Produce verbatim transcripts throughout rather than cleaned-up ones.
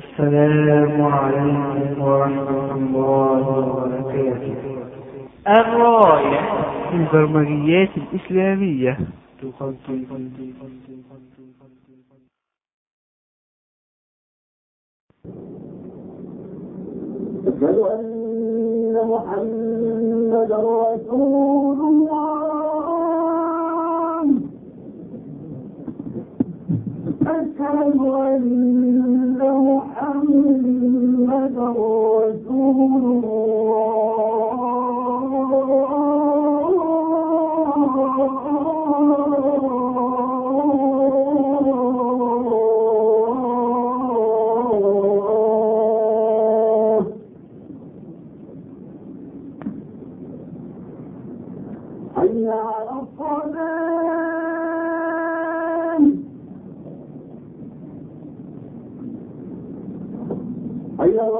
السلام عليكم ورحمة الله وبركاته. الراية البرمجيات الإسلامية تقدم أشهد أن محمدا رسول الله. أشهد أن محمدا رسول حي على الصلاة حي على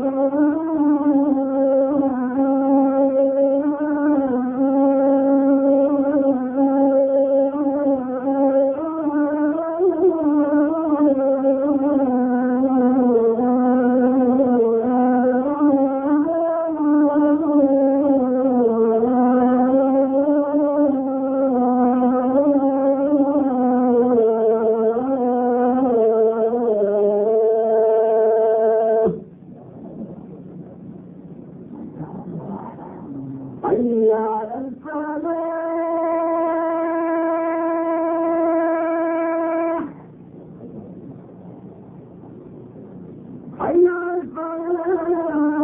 حي على الفلاح حي على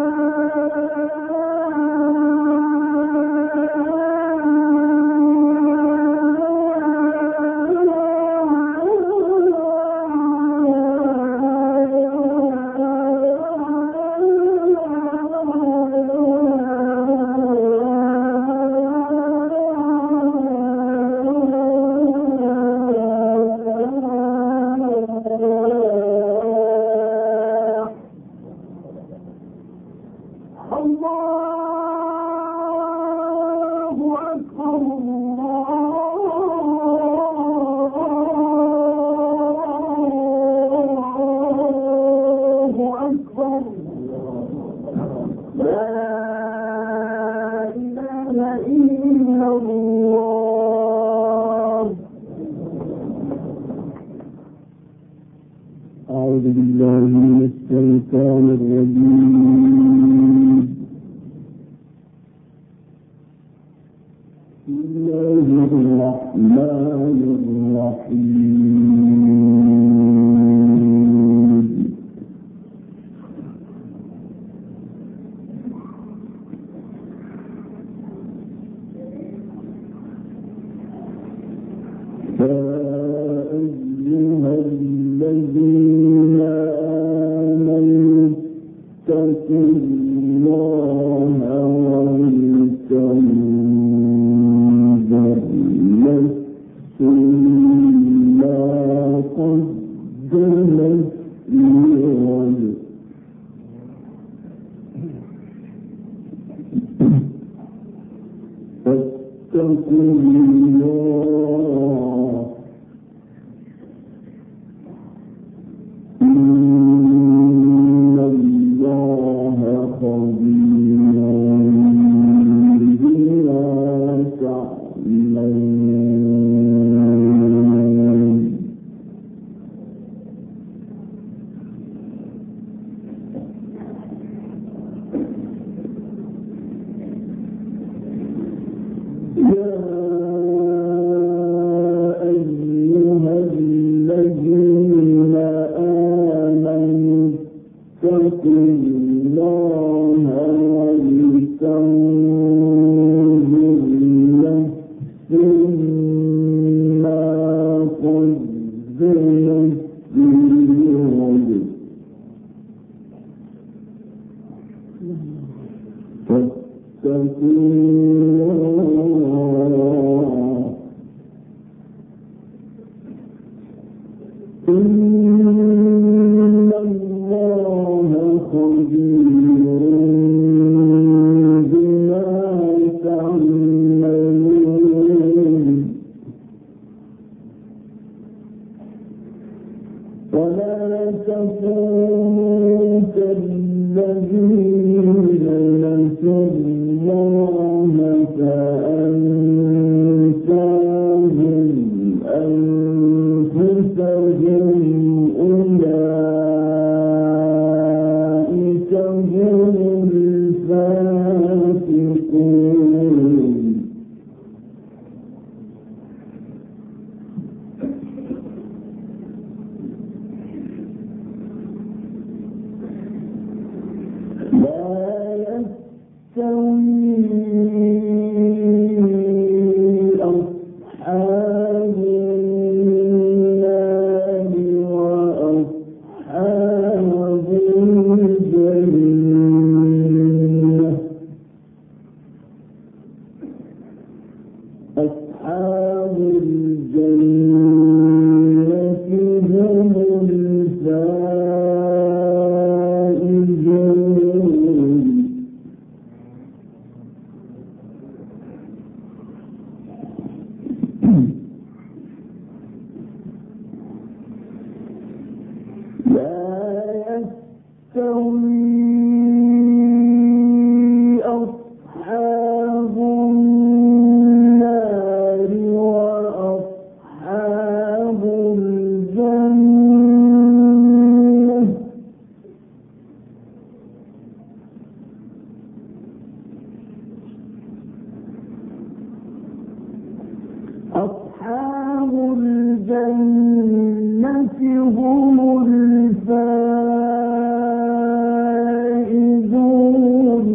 الله أكبر الله أكبر لا إله إلا الله. أعوذ بالله من الشيطان الرجيم. بسم الله الرحمن الرحيم. يا أيها الذين آمنوا اتقوا الله ولتنظر نفس ما قدمت لغد فاتقوا الله إن الله خبير بما تعملون. يا أيها الذين آمنوا اتقوا الله ولتنظر نفس ما قدمت لغد فاتقوا الله إن الله خبير بما تعملون. ولا تكونوا يستوي أصحاب النار وأصحاب الجنة أصحاب الجنة هم الفائزون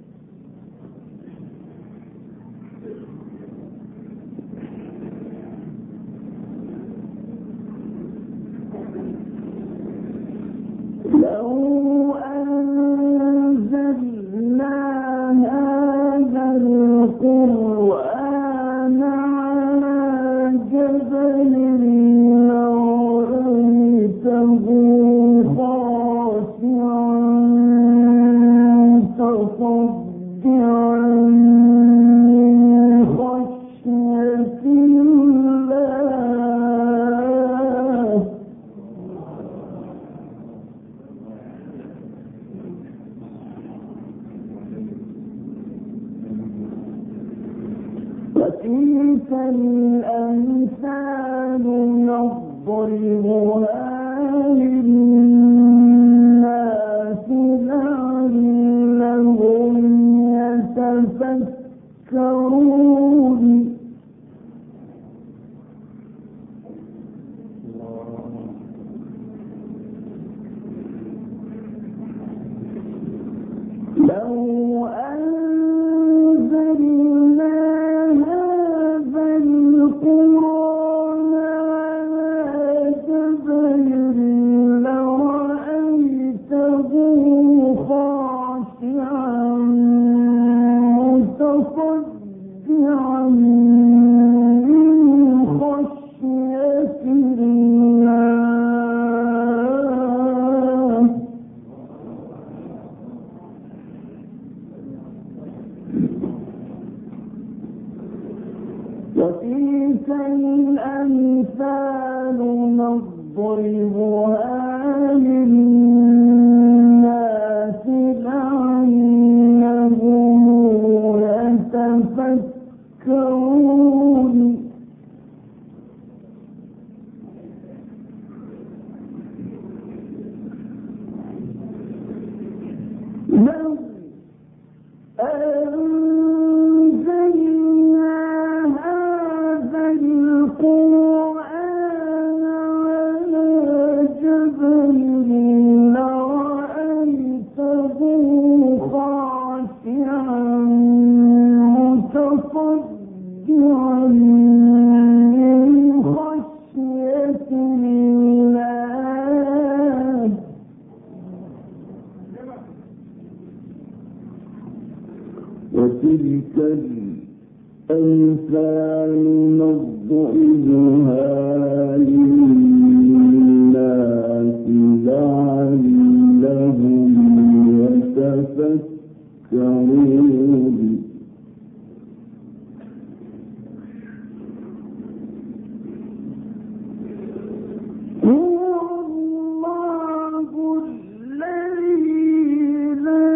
لو أنزلنا هذا القرآن على جبل لرأيته خاشعا متصدعا من خشية الله وتلك الأمثال نضربها للناس لعلهم يتفكرون لو أنزلنا هذا القرآن على جبل لرأيته خاشعا متصدعا من خشية الله وتلك الأمثال نضربها للناس لعلهم يتفكرون لو أنزلنا هذا القرآن على جبل لرأيته خاشعا متصدعا من خشية الله وتلك الأمثال نضربها للناس لعلهم يتفكرون هو الله الذي لا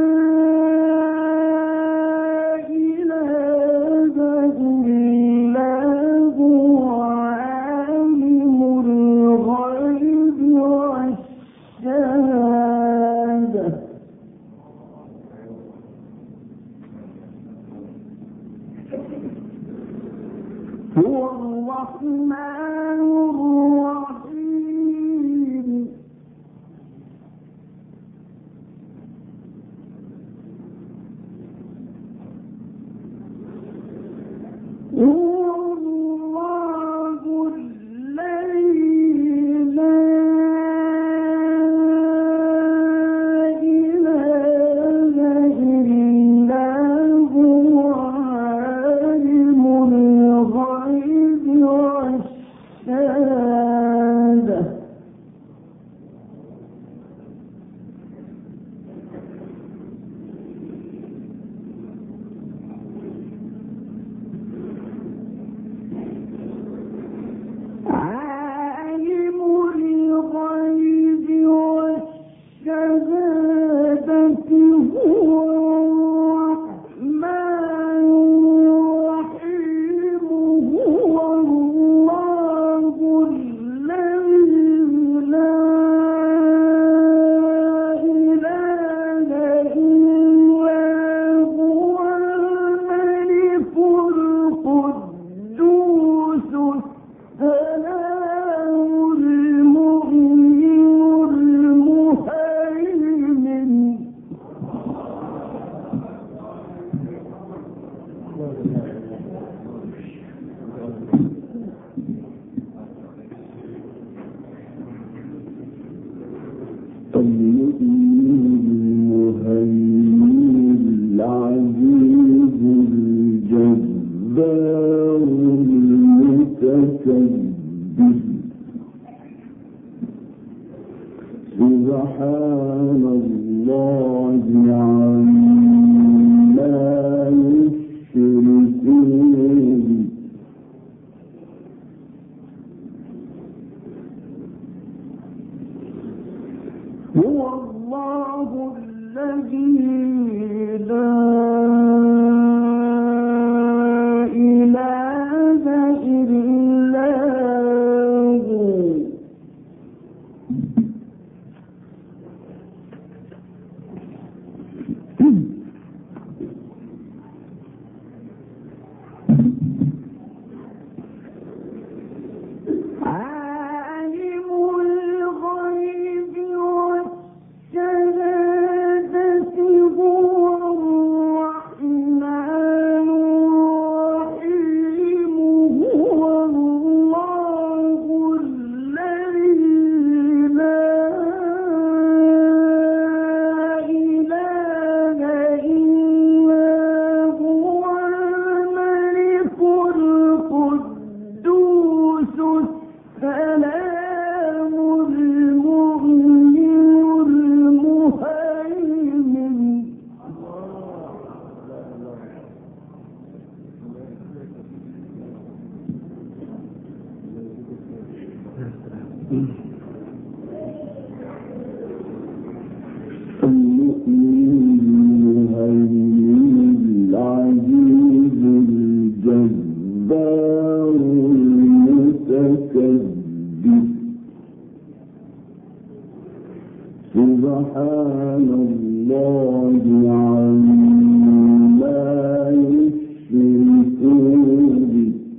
إله إلا هو عالم الغيب والشهادة هو الرحمن الرحيم هو الله الذي لا إله إلا هو عالم الغيب والشهادة سبحان الله عما يشركون هو الله الذي لا إله إلا هو عالم الغيب والشهادة هو الرحمن الرحيم هو الله الذي لا إله إلا هو الملك القدوس السلام المؤمن المهيمن المؤمن المهيمن العزيز الجبار المتكبر سبحان الله عما يشركون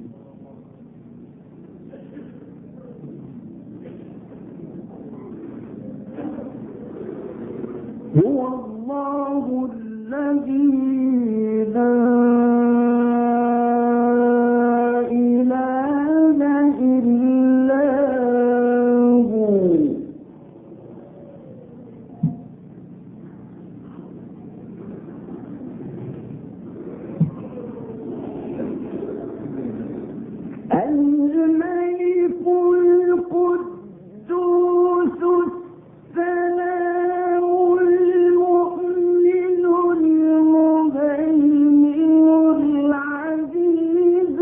هو الله الذي لا إله إلا هو الملك القدوس السلام المؤمن المهيمن العزيز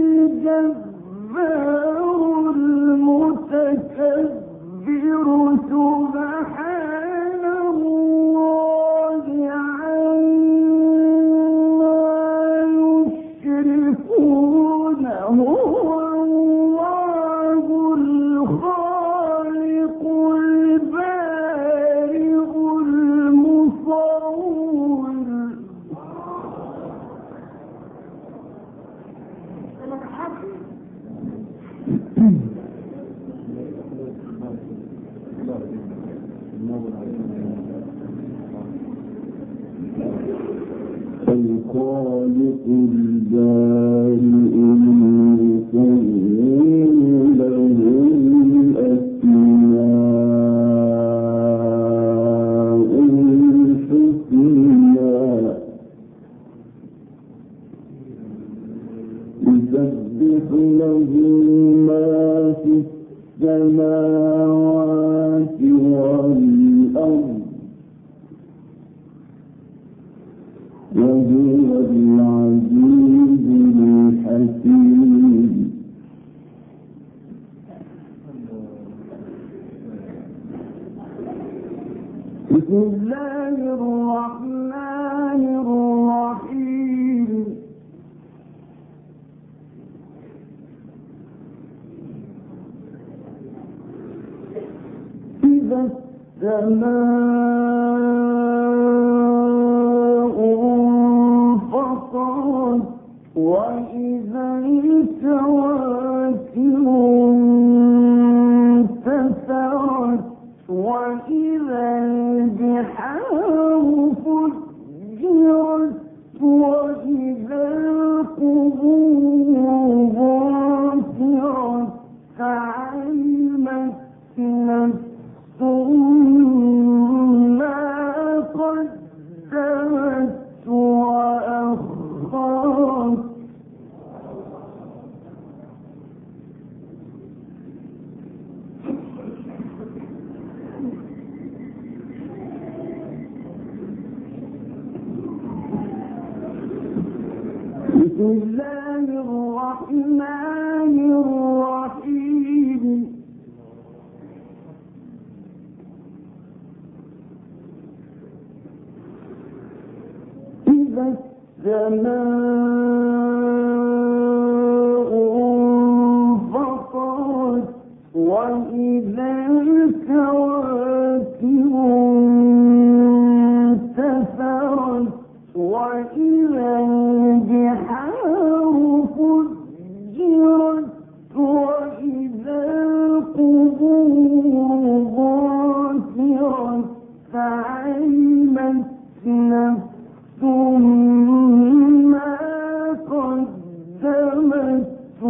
الجبار المتكبر سبحان الله عما يشركون هو الله الخالق البارئ المصور الخالق البارئ المصور له الأسماء الحسنى يسبح له ما في السماوات والأرض وهو العزيز الحكيم بسم الله الرحمن الرحيم إذا السماء انفطرت وإذا الكواكب انتثرت وإذا البحار فجرت وإذا القبور بعثرت علمت نفس ما قدمت وأخرت الله الرحمن الرحيم إذا السماء انفطرت وإذا الكواكب انتثرت وإذا البحار فجرت وإذا القبور بعثرت فعلمت نفس ما قدمت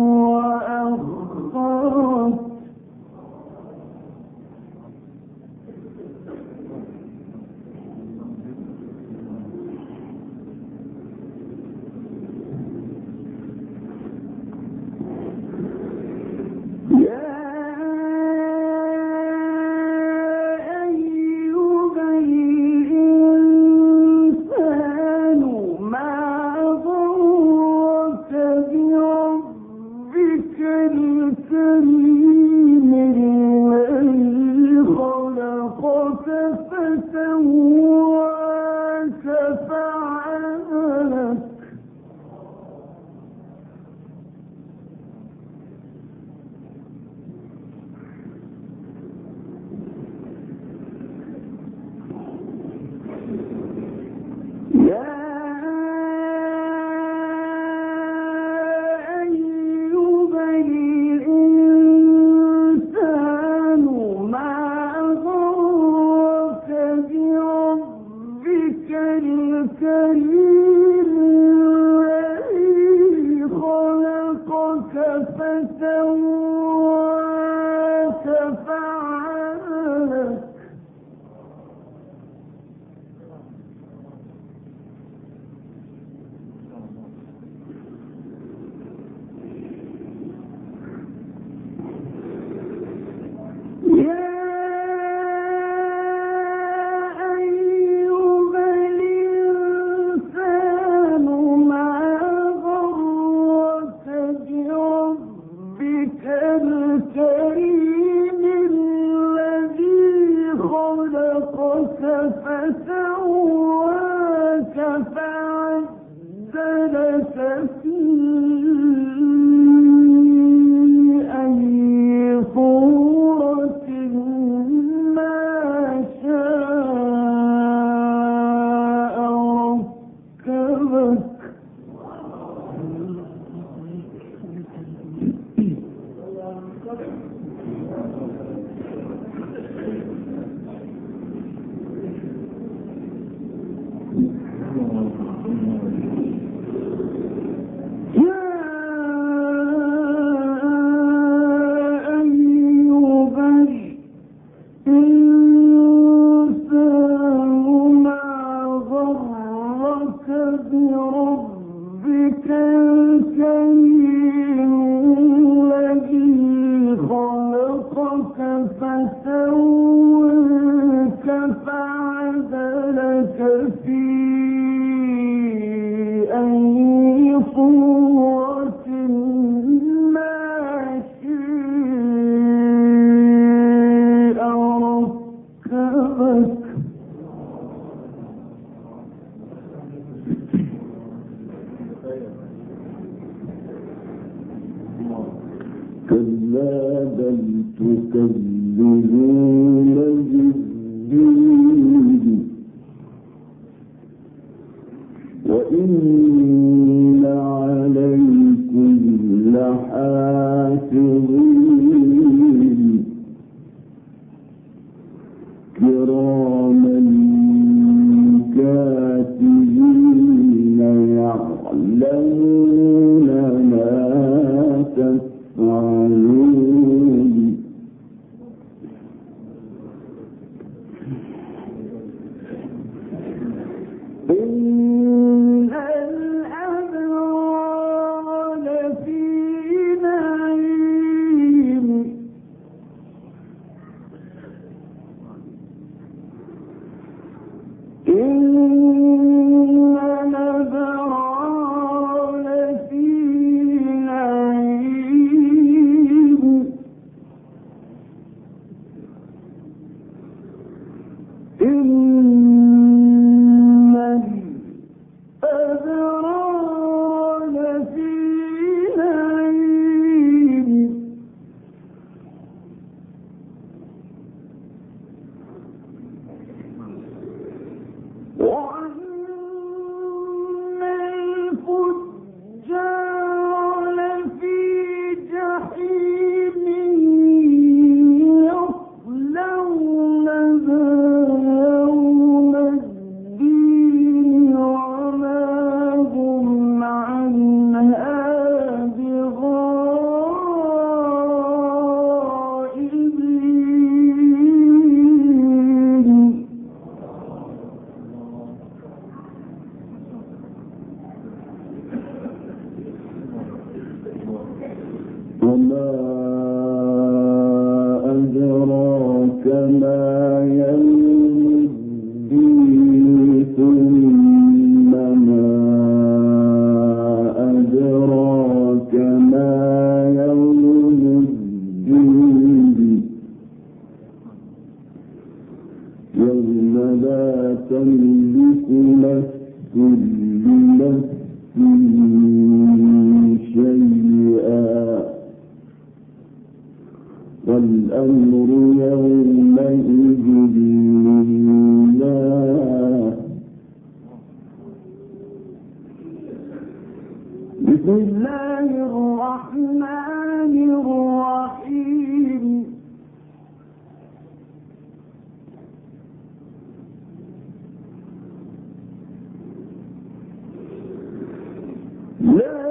وأخرت إن الأبرار لفي نعيم وأن الفجار لفي جحيم يصلونها يوم الدين وما هم عنها بغائبين وما أدراك ما يوم الدين ثم ما أدراك ما يوم الدين يوم لا تملك نفس لنفس شيئا والأمر يومئذ لله بسم الله الرحمن الرحيم لا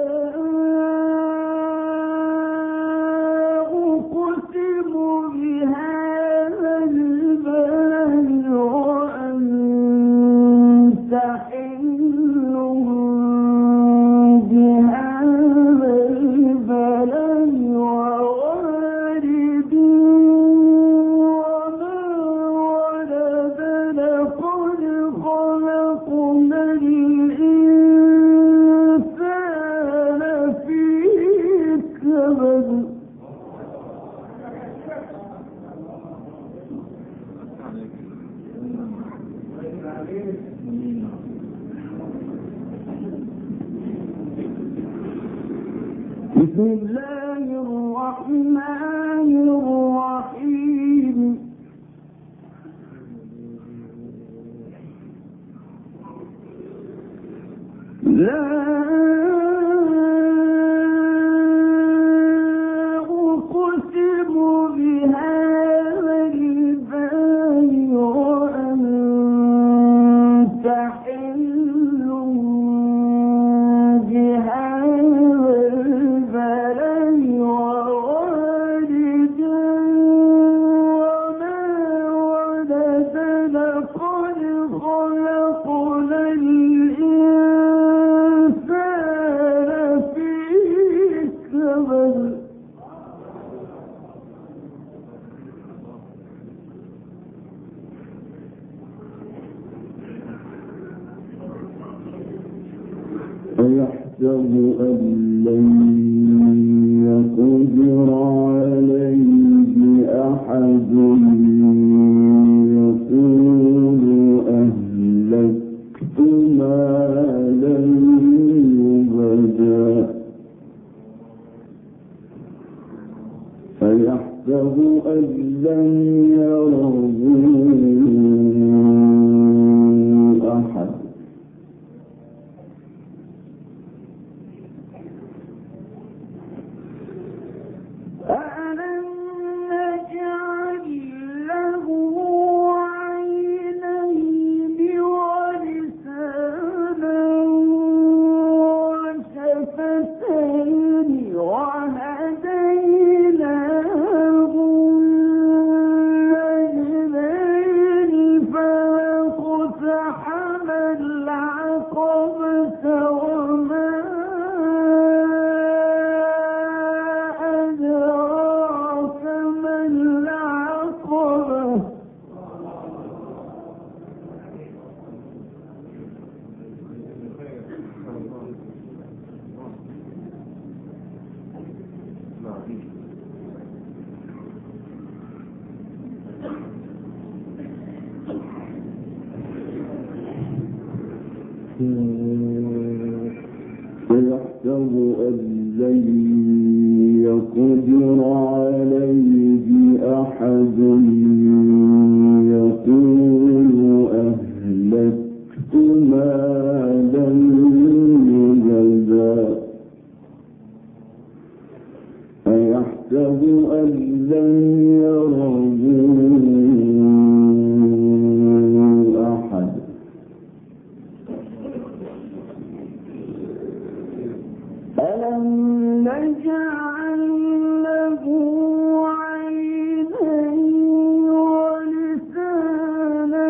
أقسم بهذا البلد وأنت حل بهذا البلد ووالد وما ولد لقد خلقنا الإنسان في كبد بسم الله الرحمن الرحيم لا أقسم بهذا البلد وأنت حل بهذا البلد ووالد وما ولد لقد خلقنا الإنسان في كبد أيحسب أن لن يقدر عليه أحد يقول أهلكت مالا لبدا أيحسب أن لن يره أحد فيحسب أن لن يقدر عليه أحد يقول أهلكت مالا لبدا أيحسب أن لن يره أحد ألم نجعل له عينين ولسانا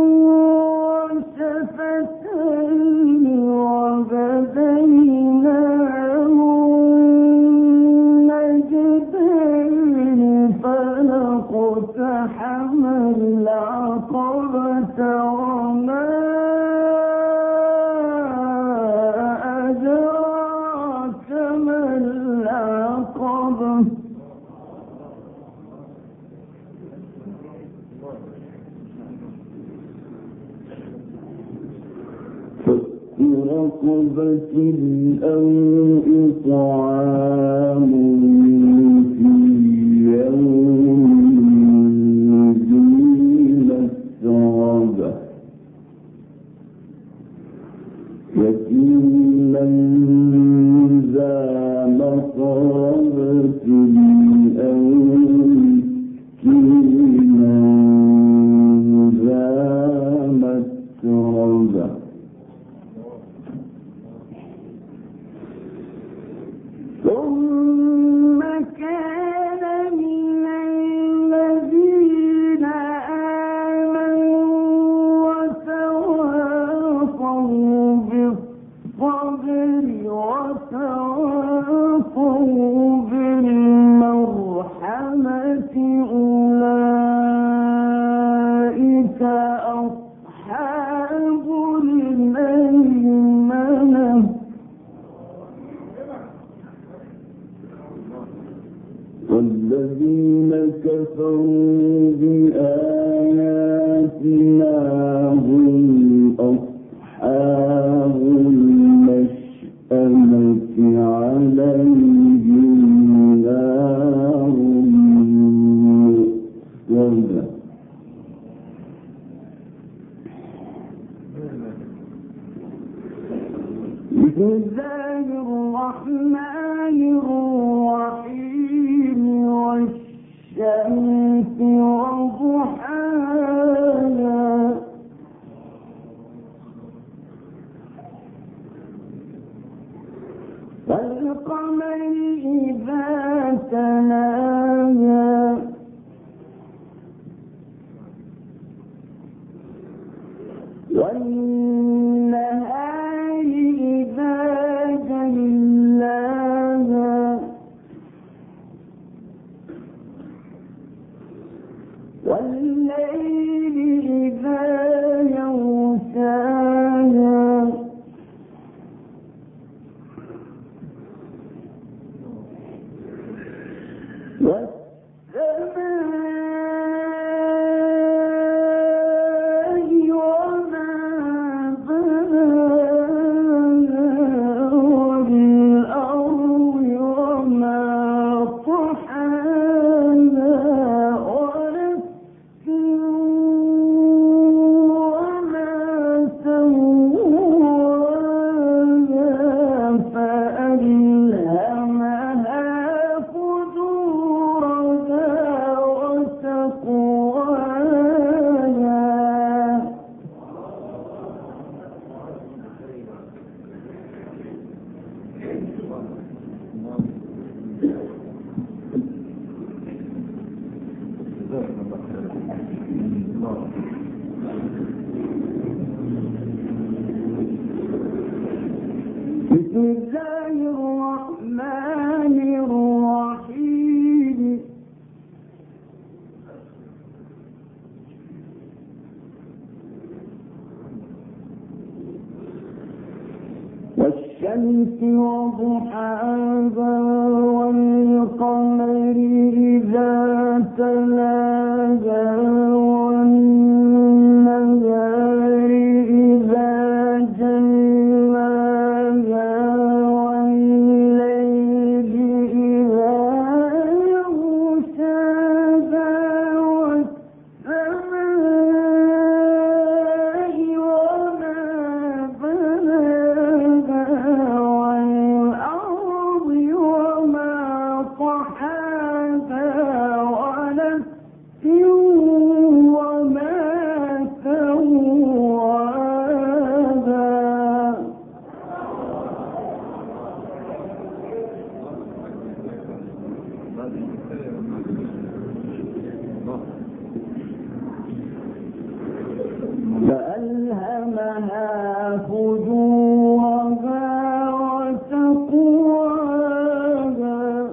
وشفتين وهديناه النجدين فلاقتحم العقبة وما أدراك ما العقبة فك رقبة أو إطعام في يوم ذي مسغبة يتيما ذا مقربة أو مسكينا ذا متربة ثم كان من الذين آمنوا وتواصوا بالصبر وتواصوا بالمرحمة أولئك أصحاب الميمنة والذين كفروا بآياتنا هم أصحاب المشأمة عليهم نار مؤصدة بسم الله الرحمن الرحيم والشمس وضحاها والقمر إذا تلاها والنهار إذا جلاها والليل إذا يغشاها والسماء وما بناها والأرض وما طحاها ونفس وما سواها فألهمها فجورها وتقواها بسم الله الرحمن الرحيم والشمس وضحاها والقمر إذا تلاها والنهار إذا جلاها فألهمها فجورها وتقواها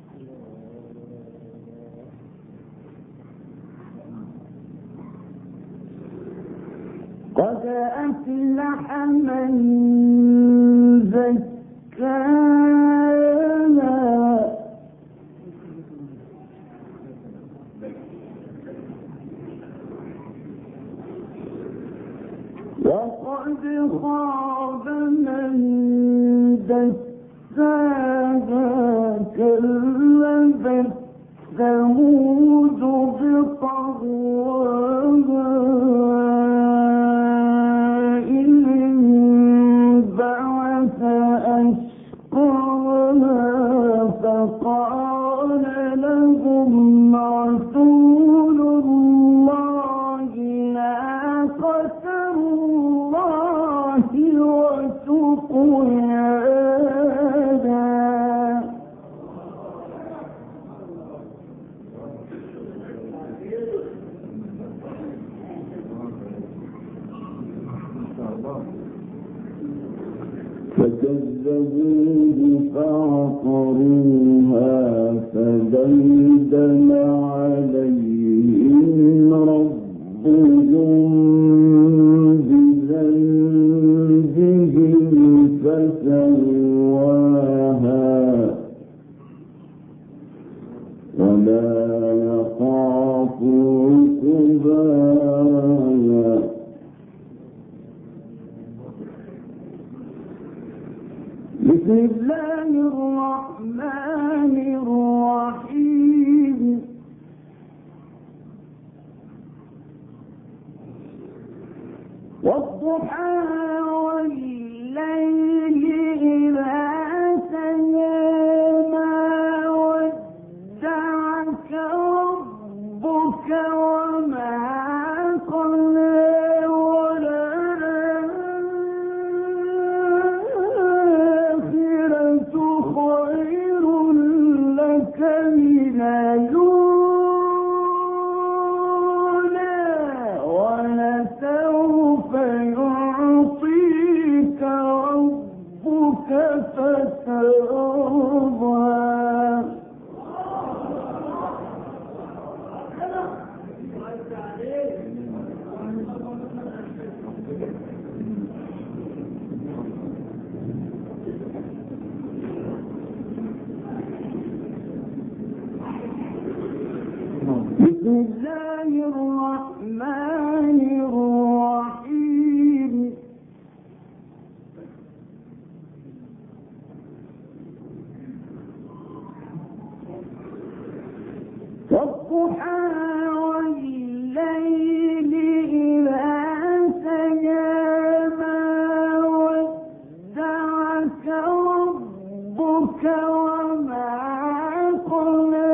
قد أفلح من زكاها وقد خاب من دساها كذبت ثمود بطغواها إذ انبعث أشقاها فقال لهم رسول الله ناقة الله وسقياها فكذبوه فعقروها فدمدم عليهم ربهم بذنبهم فسواها ولا يخاف عقباها بسم الله الرحمن الرحيم والضحى والليل إذا سجى ما ودعك ربك وما قلى وللآخرة خير لك من الأولى ولسوف يعطيك ربك فترضى بسم الله الرحمن الرحيم والضحى والليل إذا سجى ما ودعك ربك وما قلى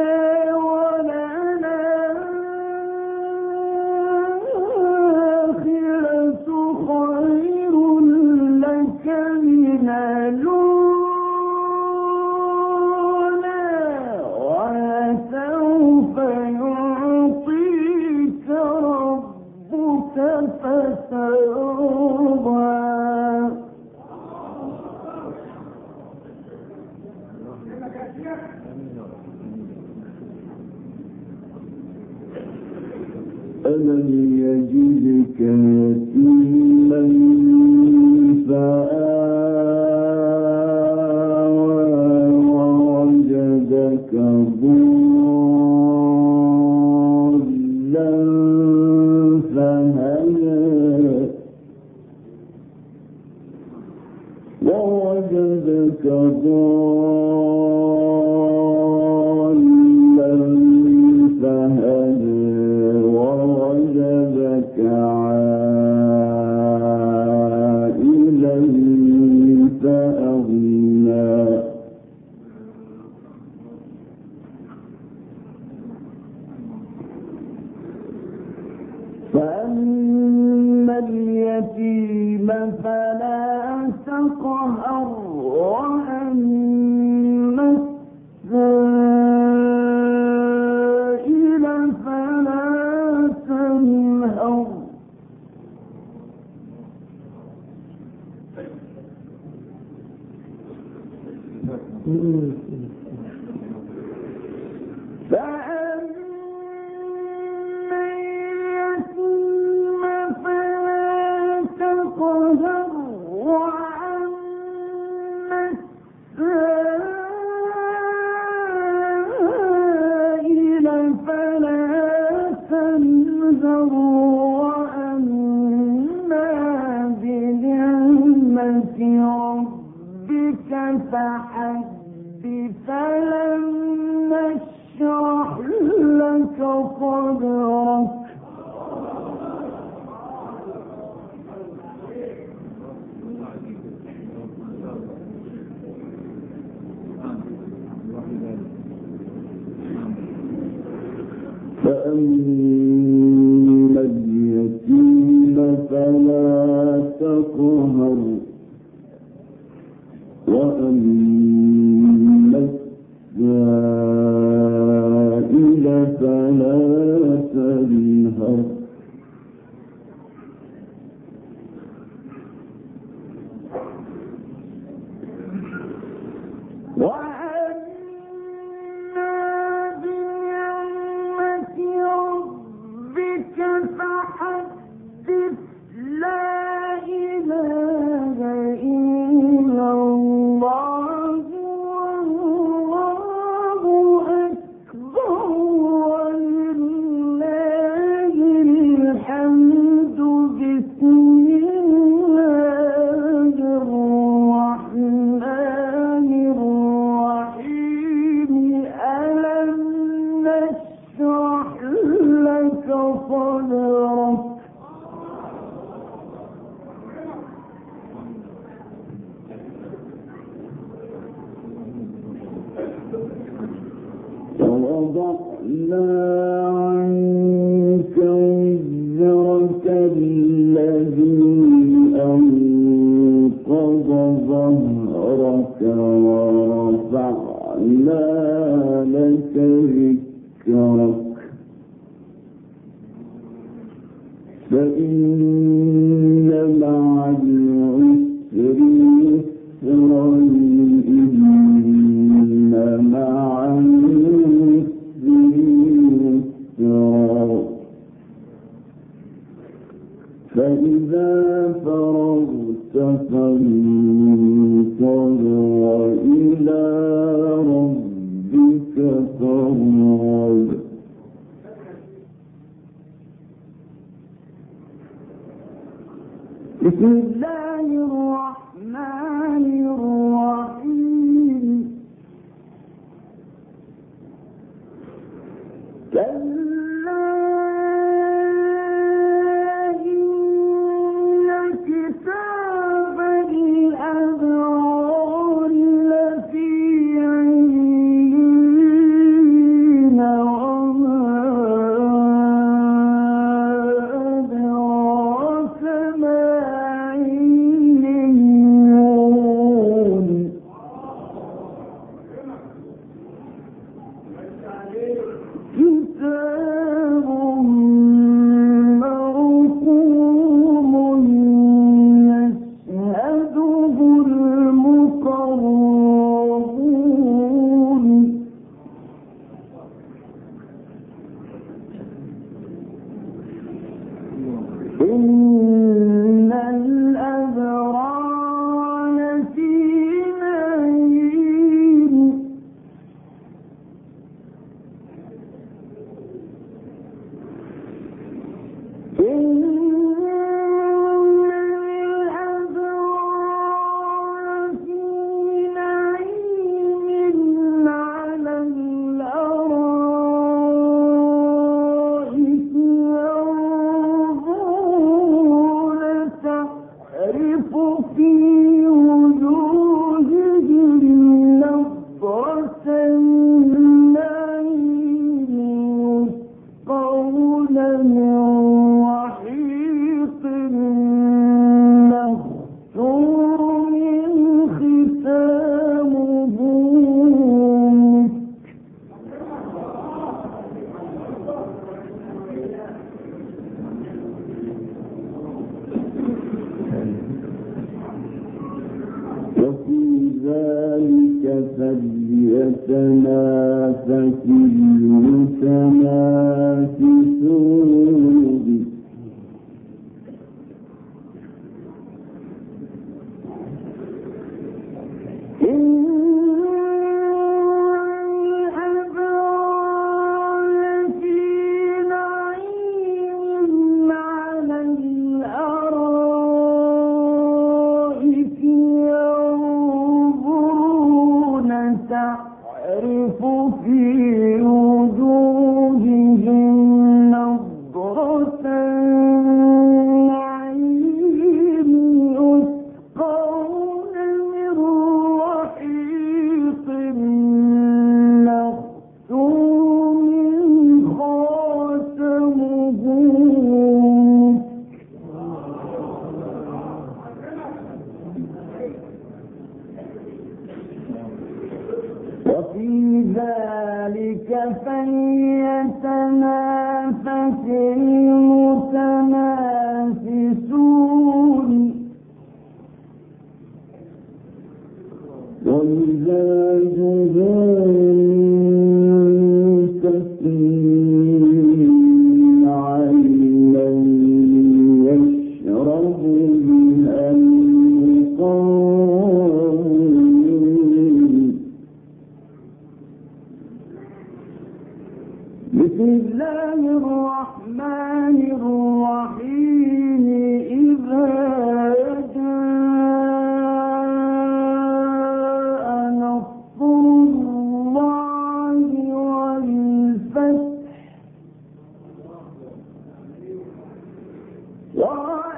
وللآخرة خير لك من الأولى ولسوف يعطيك ربك فترضى ألم يجدك يتيما فآوى ووجدك ضالا فهدى ووجدك ضالا فهدى ووجدك عائلا فأغنى فأما اليتيم فلا تقهر وأما السائل فلا تنهر فحدث فلم نشرح لك صدرك فأما اليتيم فلا تقهر وأما السائل فلا تنهر ووضعنا عنك وزرك الذي أنقض ظهرك ورفعنا لك ذكرك فإن مع العسر يسرا إن مع فإذا فرغت فانصب وإلى ربك فارغب بسم الله الرحمن الرحيم ذلك فليتنافس المتنافسون تعرف في وجوههم نضرة النعيم يسقون من رحيق مختوم خاتمه وفي ذلك فليتنافس المتنافسون ومزاجه تسنيم عينا يشرب بها المقامون بسم الله الرحمن الرحيم إذا جاء نصر الله والفتح